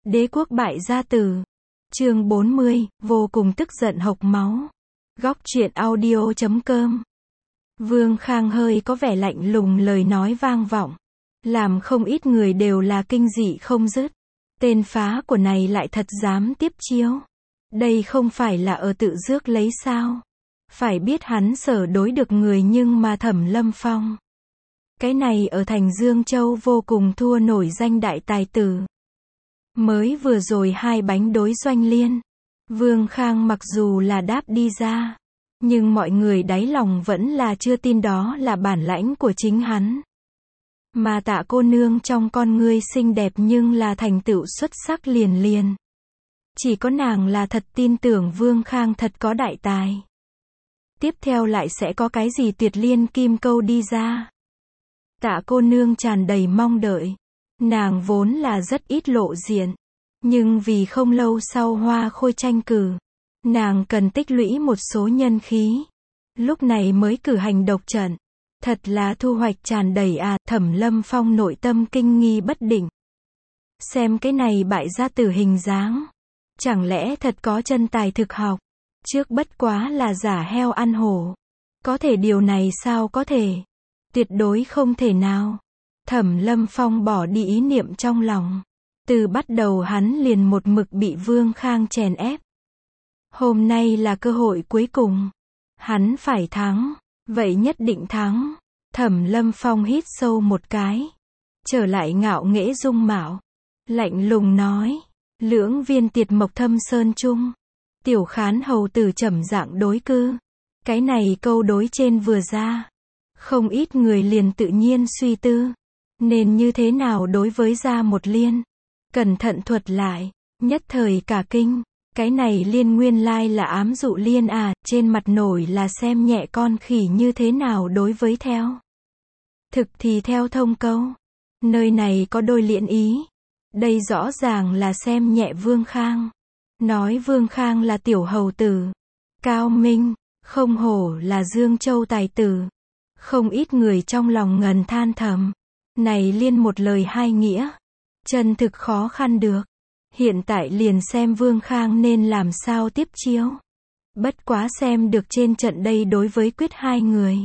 Đế quốc bại gia tử. Chương 40, vô cùng tức giận hộc máu. Góc truyện audio.com. Vương Khang hơi có vẻ lạnh lùng, lời nói vang vọng, làm không ít người đều là kinh dị không dứt. Tên phá của này lại thật dám tiếp chiếu. Đây không phải là ở tự rước lấy sao? Phải biết hắn sở đối được người, nhưng mà Thẩm Lâm Phong, cái này ở thành Dương Châu vô cùng thua nổi danh đại tài tử. Mới vừa rồi hai bánh đối Doanh Liên, Vương Khang mặc dù là đáp đi ra, nhưng mọi người đáy lòng vẫn là chưa tin đó là bản lãnh của chính hắn. Mà Tạ cô nương trong con ngươi xinh đẹp nhưng là thành tựu xuất sắc liền liền. Chỉ có nàng là thật tin tưởng Vương Khang thật có đại tài. Tiếp theo lại sẽ có cái gì tuyệt liên kim câu đi ra. Tạ cô nương tràn đầy mong đợi. Nàng vốn là rất ít lộ diện, nhưng vì không lâu sau Hoa Khôi tranh cử, nàng cần tích lũy một số nhân khí, lúc này mới cử hành độc trận. Thật là thu hoạch tràn đầy à. Thẩm Lâm Phong nội tâm kinh nghi bất định. Xem cái này bại gia tử hình dáng, chẳng lẽ thật có chân tài thực học, trước bất quá là giả heo ăn hổ. Có thể điều này sao có thể? Tuyệt đối không thể nào. Thẩm Lâm Phong bỏ đi ý niệm trong lòng. Từ bắt đầu hắn liền một mực bị Vương Khang chèn ép. Hôm nay là cơ hội cuối cùng. Hắn phải thắng. Vậy nhất định thắng. Thẩm Lâm Phong hít sâu một cái. Trở lại ngạo nghễ dung mạo. Lạnh lùng nói. Lưỡng viên tiệt mộc thâm sơn chung. Tiểu Khán hầu tử trầm dạng đối cư. Cái này câu đối trên vừa ra, không ít người liền tự nhiên suy tư. Nên như thế nào đối với Gia Một Liên? Cẩn thận thuật lại, nhất thời cả kinh. Cái này liên nguyên lai là ám dụ liên à, trên mặt nổi là xem nhẹ con khỉ như thế nào đối với theo. Thực thì theo thông câu. Nơi này có đôi liễn ý. Đây rõ ràng là xem nhẹ Vương Khang. Nói Vương Khang là tiểu hầu tử. Cao minh, không hổ là Dương Châu tài tử. Không ít người trong lòng ngần than thầm. Này liên một lời hai nghĩa. Chân thực khó khăn được. Hiện tại liền xem Vương Khang nên làm sao tiếp chiếu. Bất quá xem được trên trận đây đối với quyết hai người.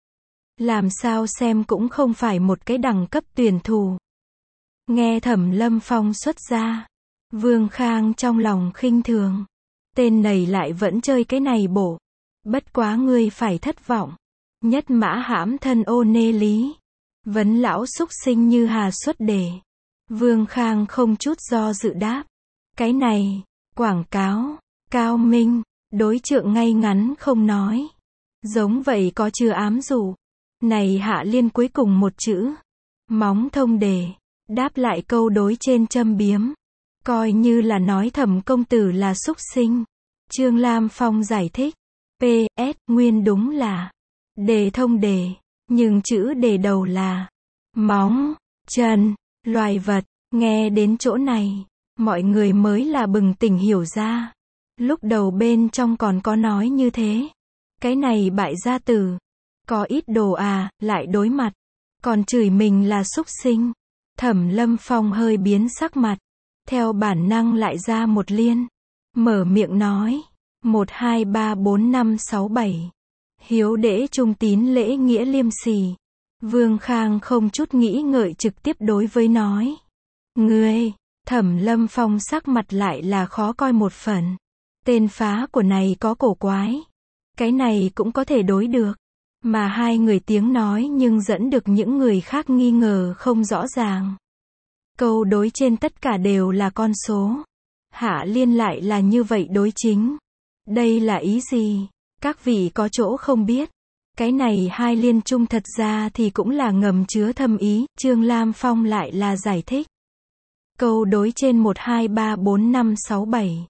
Làm sao xem cũng không phải một cái đẳng cấp tuyển thủ. Nghe Thẩm Lâm Phong xuất ra, Vương Khang trong lòng khinh thường. Tên này lại vẫn chơi cái này bổ. Bất quá ngươi phải thất vọng. Nhất mã hãm thân ô nê lý. Vấn lão xúc sinh như hà xuất đề. Vương Khang không chút do dự đáp. Cái này, quảng cáo, cao minh, đối trượng ngay ngắn không nói. Giống vậy có chưa ám dụ. Này hạ liên cuối cùng một chữ. Móng thông đề. Đáp lại câu đối trên châm biếm. Coi như là nói Thẩm công tử là xúc sinh. Trương Lam Phong giải thích. PS, nguyên đúng là đề thông đề. Nhưng chữ đề đầu là móng, chân, loài vật. Nghe đến chỗ này, mọi người mới là bừng tỉnh hiểu ra. Lúc đầu bên trong còn có nói như thế. Cái này bại gia tử. Có ít đồ à, lại đối mặt. Còn chửi mình là xúc sinh. Thẩm Lâm Phong hơi biến sắc mặt. Theo bản năng lại ra một liên. Mở miệng nói. 1, 2, 3, 4, 5, 6, 7. Hiếu đễ trung tín lễ nghĩa liêm sỉ. Vương Khang không chút nghĩ ngợi trực tiếp đối với nói. Ngươi, Thẩm Lâm Phong sắc mặt lại là khó coi một phần. Tên phá của này có cổ quái. Cái này cũng có thể đối được. Mà hai người tiếng nói nhưng dẫn được những người khác nghi ngờ không rõ ràng. Câu đối trên tất cả đều là con số. Hạ liên lại là như vậy đối chính. Đây là ý gì? Các vị có chỗ không biết. Cái này hai liên chung thật ra thì cũng là ngầm chứa thâm ý. Trương Lam Phong lại là giải thích. Câu đối trên 1, 2, 3, 4, 5, 6, 7.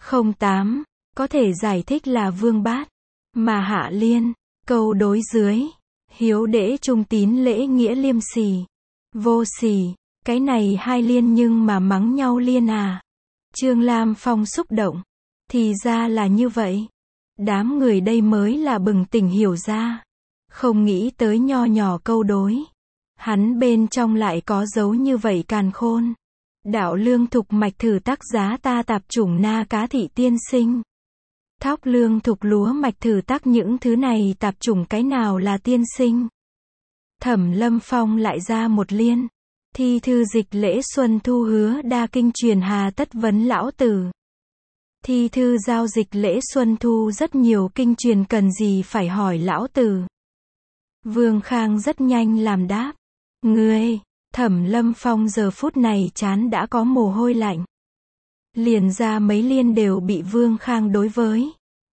08. Có thể giải thích là vương bát. Mà hạ liên. Câu đối dưới. Hiếu đễ trung tín lễ nghĩa liêm sỉ. Vô sỉ. Cái này hai liên nhưng mà mắng nhau liên à. Trương Lam Phong xúc động. Thì ra là như vậy. Đám người đây mới là bừng tỉnh hiểu ra. Không nghĩ tới nho nhỏ câu đối. Hắn bên trong lại có dấu như vậy càn khôn. Đạo lương thục mạch thử tác giá ta tạp chủng na cá thị tiên sinh. Thóc lương thục lúa mạch thử tác những thứ này tạp chủng cái nào là tiên sinh. Thẩm Lâm Phong lại ra một liên. Thi thư dịch lễ xuân thu hứa đa kinh truyền hà tất vấn lão tử. Thi thư giao dịch lễ xuân thu rất nhiều kinh truyền cần gì phải hỏi lão tử. Vương Khang rất nhanh làm đáp. Ngươi, Thẩm Lâm Phong giờ phút này trán đã có mồ hôi lạnh. Liền ra mấy liên đều bị Vương Khang đối với.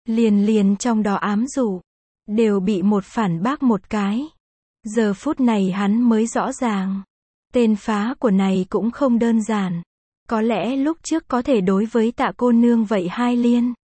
Liền trong đó ám dụ. Đều bị một phản bác một cái. Giờ phút này hắn mới rõ ràng. Tên phá của này cũng không đơn giản. Có lẽ lúc trước có thể đối với Tạ cô nương vậy hai liên.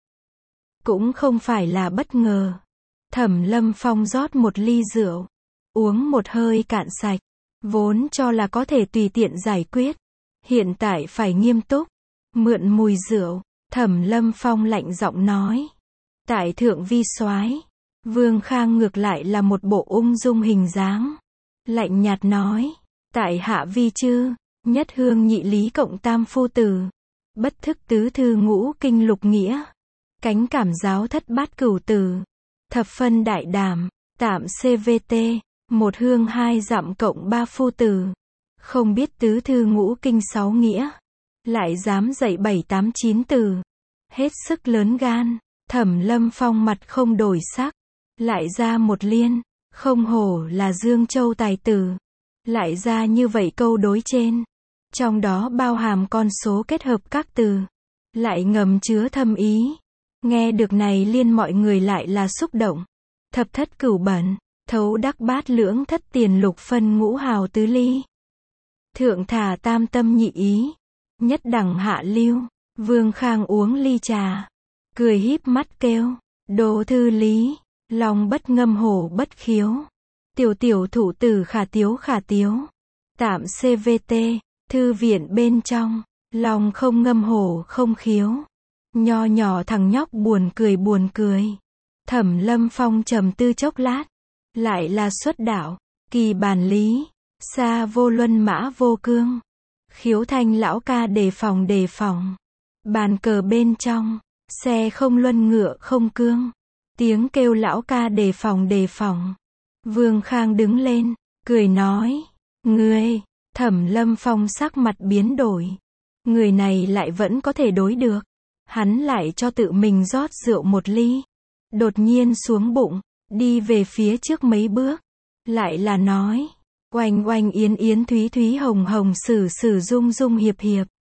Cũng không phải là bất ngờ. Thẩm Lâm Phong rót một ly rượu. Uống một hơi cạn sạch. Vốn cho là có thể tùy tiện giải quyết. Hiện tại phải nghiêm túc. Mượn mùi rượu. Thẩm Lâm Phong lạnh giọng nói. Tại thượng vi soái. Vương Khang ngược lại là một bộ ung dung hình dáng. Lạnh nhạt nói. Tại hạ vi chư. Nhất hương nhị lý cộng tam phu tử. Bất thức tứ thư ngũ kinh lục nghĩa. Cánh cảm giáo thất bát cửu tử. Thập phân đại đảm. Tạm CVT. Một hương hai dặm cộng ba phu tử. Không biết tứ thư ngũ kinh sáu nghĩa. Lại dám dạy bảy tám chín từ. Hết sức lớn gan. Thẩm Lâm Phong mặt không đổi sắc. Lại ra một liên. Không hổ là Dương Châu tài tử. Lại ra như vậy câu đối trên. Trong đó bao hàm con số kết hợp các từ. Lại ngầm chứa thâm ý. Nghe được này liên mọi người lại là xúc động. Thập thất cửu bẩn. Thấu đắc bát lưỡng thất tiền lục phân ngũ hào tứ ly. Thượng thả tam tâm nhị ý. Nhất đẳng hạ lưu. Vương Khang uống ly trà. Cười híp mắt kêu. Đồ thư lý. Lòng bất ngâm hổ bất khiếu. Tiểu thủ tử khả tiếu. Tạm CVT. Thư viện bên trong. Lòng không ngâm hổ không khiếu. Nho nhỏ thằng nhóc buồn cười. Thẩm Lâm Phong trầm tư chốc lát. Lại là xuất đạo. Kỳ bản lý. Sa vô luân mã vô cương. Khiếu thanh lão ca đề phòng. Bàn cờ bên trong. Xe không luân ngựa không cương. Tiếng kêu lão ca đề phòng. Vương Khang đứng lên. Cười nói. Ngươi. Thẩm Lâm Phong sắc mặt biến đổi. Người này lại vẫn có thể đối được. Hắn lại cho tự mình rót rượu một ly. Đột nhiên xuống bụng. Đi về phía trước mấy bước. Lại là nói. Oanh yến thúy hồng sử dung hiệp.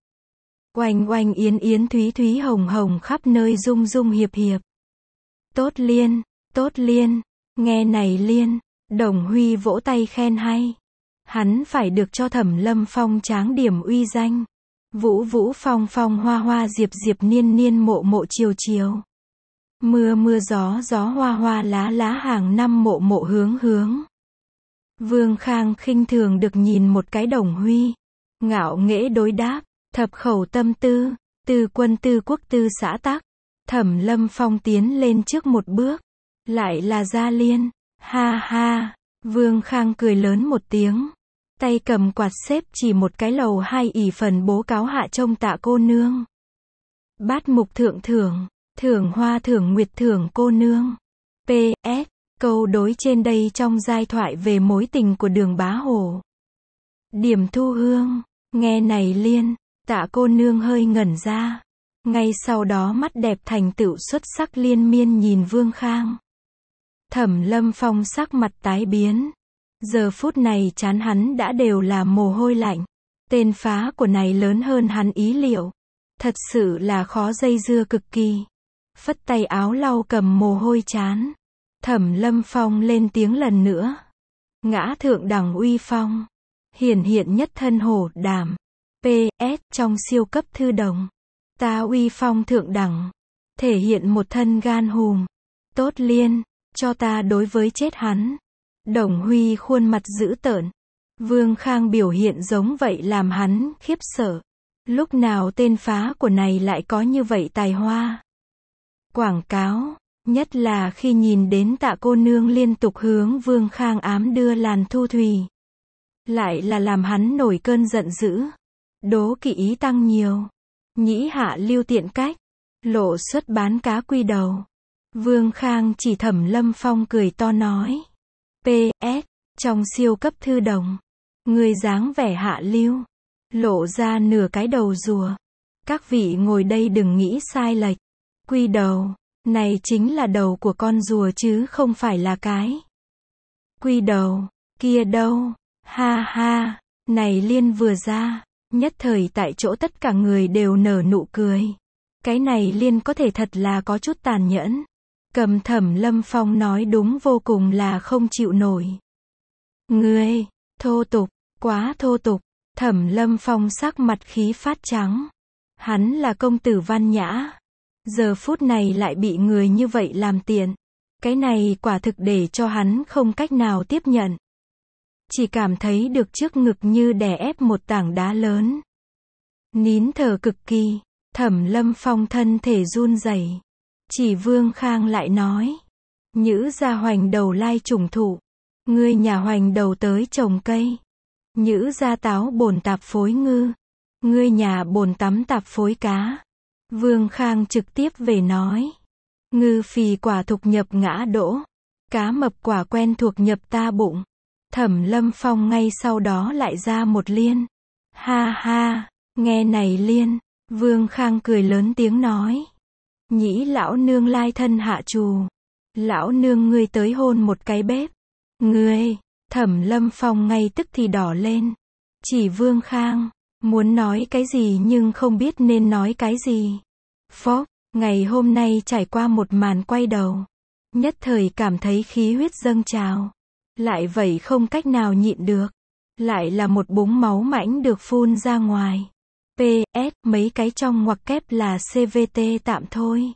Oanh yến thúy hồng khắp nơi dung hiệp. Tốt liên. Nghe này liên. Đồng Huy vỗ tay khen hay. Hắn phải được cho Thẩm Lâm Phong tráng điểm uy danh. Vũ phong hoa diệp niên mộ chiều. Mưa gió hoa lá hàng năm mộ hướng. Vương Khang khinh thường được nhìn một cái Đồng Huy. Ngạo nghễ đối đáp. Thập khẩu tâm tư. Tư quân tư quốc tư xã tắc. Thẩm Lâm Phong tiến lên trước một bước. Lại là gia liên. Ha. Vương Khang cười lớn một tiếng. Tay cầm quạt xếp chỉ một cái lầu hai ỷ phần bố cáo hạ trông Tạ cô nương. Bát mục thưởng hoa thưởng nguyệt thưởng cô nương. PS. Câu đối trên đây trong giai thoại về mối tình của Đường Bá Hổ. Điểm thu hương. Nghe này liên. Tạ cô nương hơi ngẩn ra. Ngay sau đó mắt đẹp thành tựu xuất sắc liên miên nhìn Vương Khang. Thẩm Lâm Phong sắc mặt tái biến. Giờ phút này trán hắn đã đều là mồ hôi lạnh. Tên phá của này lớn hơn hắn ý liệu. Thật sự là khó dây dưa cực kỳ. Phất tay áo lau cầm mồ hôi trán. Thẩm Lâm Phong lên tiếng lần nữa. Ngã thượng đẳng uy phong. Hiện nhất thân hổ đảm. PS. Trong siêu cấp thư đồng. Ta uy phong thượng đẳng. Thể hiện một thân gan hùm. Tốt liên. Cho ta đối với chết hắn. Đồng Huy khuôn mặt dữ tợn. Vương Khang biểu hiện giống vậy làm hắn khiếp sợ. Lúc nào tên phá của này lại có như vậy tài hoa. Quảng cáo. Nhất là khi nhìn đến Tạ cô nương liên tục hướng Vương Khang ám đưa làn thu thủy. Lại là làm hắn nổi cơn giận dữ. đố kỵ ý tăng nhiều. Nhĩ hạ lưu tiện cách. Lộ xuất bán cá quy đầu. Vương Khang chỉ Thẩm Lâm Phong cười to nói. PS, trong siêu cấp thư đồng. Người dáng vẻ hạ lưu. Lộ ra nửa cái đầu rùa. Các vị ngồi đây đừng nghĩ sai lệch. Quy đầu, này chính là đầu của con rùa chứ không phải là cái. Quy đầu, kia đâu, ha ha, này Liên vừa ra, nhất thời tại chỗ tất cả người đều nở nụ cười. Cái này Liên có thể thật là có chút tàn nhẫn. Cầm Thẩm Lâm Phong nói đúng vô cùng là không chịu nổi. Ngươi, thô tục, quá thô tục. Thẩm Lâm Phong sắc mặt khí phát trắng. Hắn là công tử văn nhã. Giờ phút này lại bị người như vậy làm tiện. Cái này quả thực để cho hắn không cách nào tiếp nhận. Chỉ cảm thấy được trước ngực như đè ép một tảng đá lớn. Nín thở cực kỳ. Thẩm Lâm Phong thân thể run rẩy. Chỉ Vương Khang lại nói. Nhữ gia hoành đầu lai trùng thụ. Ngươi nhà hoành đầu tới trồng cây. Nhữ gia táo bồn tạp phối ngư. Ngươi nhà bồn tắm tạp phối cá. Vương Khang trực tiếp về nói. Ngư phì quả thục nhập ngã đỗ. Cá mập quả quen thuộc nhập ta bụng. Thẩm Lâm Phong ngay sau đó lại ra một liên. Ha ha, nghe này Liên. Vương Khang cười lớn tiếng nói. Nhĩ lão nương lai thân hạ trù. Lão nương ngươi tới hôn một cái bếp. Ngươi, Thẩm Lâm Phong ngay tức thì đỏ lên. Chỉ Vương Khang, muốn nói cái gì nhưng không biết nên nói cái gì. Phốc, ngày hôm nay trải qua một màn quay đầu. Nhất thời cảm thấy khí huyết dâng trào. Lại vậy không cách nào nhịn được. Lại là một búng máu mãnh được phun ra ngoài. PS, mấy cái trong ngoặc kép là CVT tạm thôi.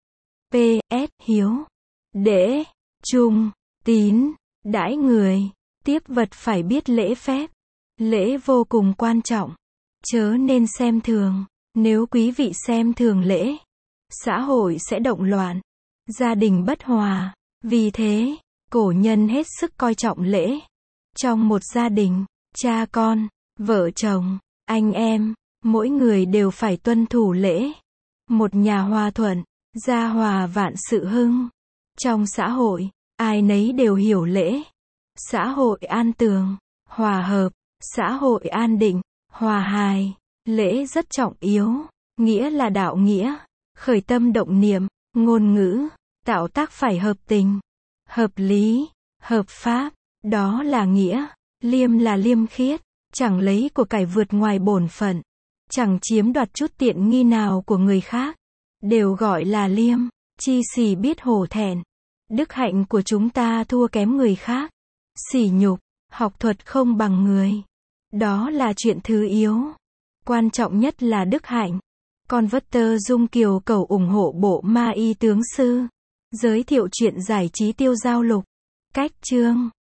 PS, hiếu, đễ, trung, tín, đãi người, tiếp vật phải biết lễ phép. Lễ vô cùng quan trọng. Chớ nên xem thường. Nếu quý vị xem thường lễ, xã hội sẽ động loạn, gia đình bất hòa. Vì thế, cổ nhân hết sức coi trọng lễ. Trong một gia đình, cha con, vợ chồng, anh em, mỗi người đều phải tuân thủ lễ. Một nhà hòa thuận, gia hòa vạn sự hưng. Trong xã hội, ai nấy đều hiểu lễ. Xã hội an tường, hòa hợp, xã hội an định, hòa hài. Lễ rất trọng yếu, nghĩa là đạo nghĩa, khởi tâm động niệm, ngôn ngữ, tạo tác phải hợp tình, hợp lý, hợp pháp, đó là nghĩa. Liêm là liêm khiết, chẳng lấy của cải vượt ngoài bổn phận, chẳng chiếm đoạt chút tiện nghi nào của người khác, đều gọi là liêm. Chi sỉ biết hổ thẹn, đức hạnh của chúng ta thua kém người khác, sỉ nhục, học thuật không bằng người, đó là chuyện thứ yếu. Quan trọng nhất là đức hạnh. Converter Dung Kiều cầu ủng hộ bộ ma y tướng sư. Giới thiệu chuyện giải trí tiêu giao lục. Cách chương